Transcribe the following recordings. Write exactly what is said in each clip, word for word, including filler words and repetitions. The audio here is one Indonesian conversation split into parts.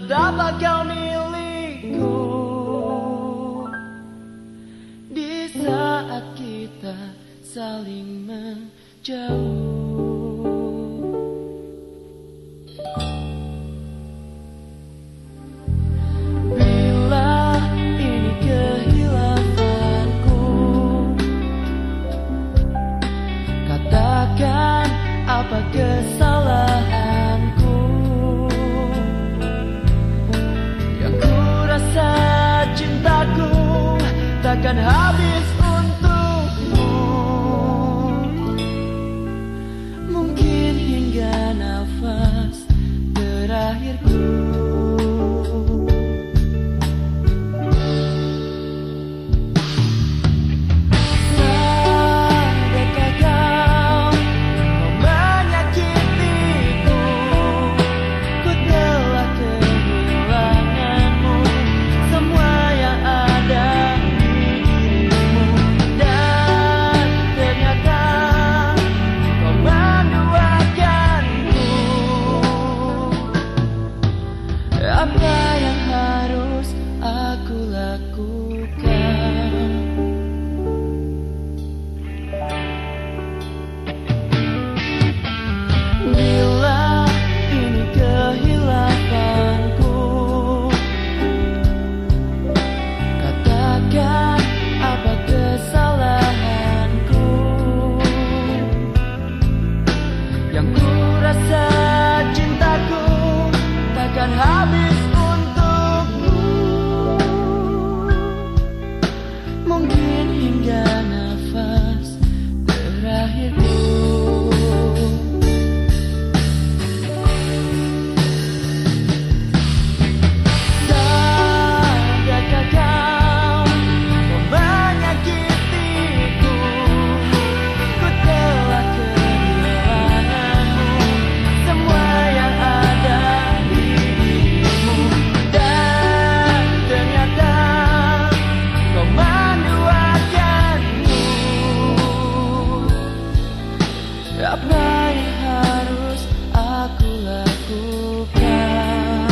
Tetaplah kau milikku di saat kita saling menjauh. Bila ini kehilafanku, katakan apa kesalahanku. Yang ku rasa cintaku takkan habis untukmu, mungkin hingga nafas terakhirku. Apa yang harus aku lakukan? Bila ini kehilafanku, katakan apa kesalahanku. Yang ku rasa cintaku takkan habis untukmu, mungkin hingga nafas terakhirku. Sadarkah kau menyakitiku? Ku telah kehilanganmu, semua yang ada di dirimu, dan ternyata kau menduakanku. Apa yang harus aku lakukan?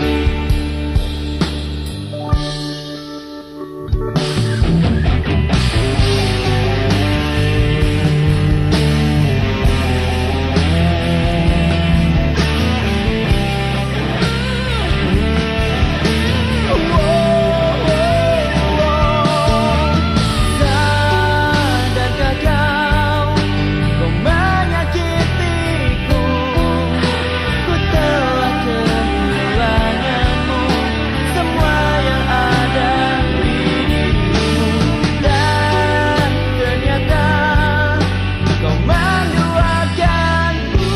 Sadarkah kau, kau menyakitiku? Ku telah kehilanganmu, semua yang ada di dirimu, dan ternyata kau menduakanku.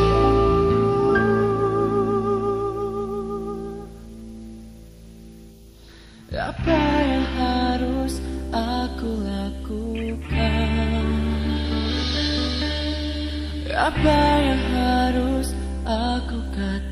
Apa yang harus aku lakukan? Apa yang harus aku katakan?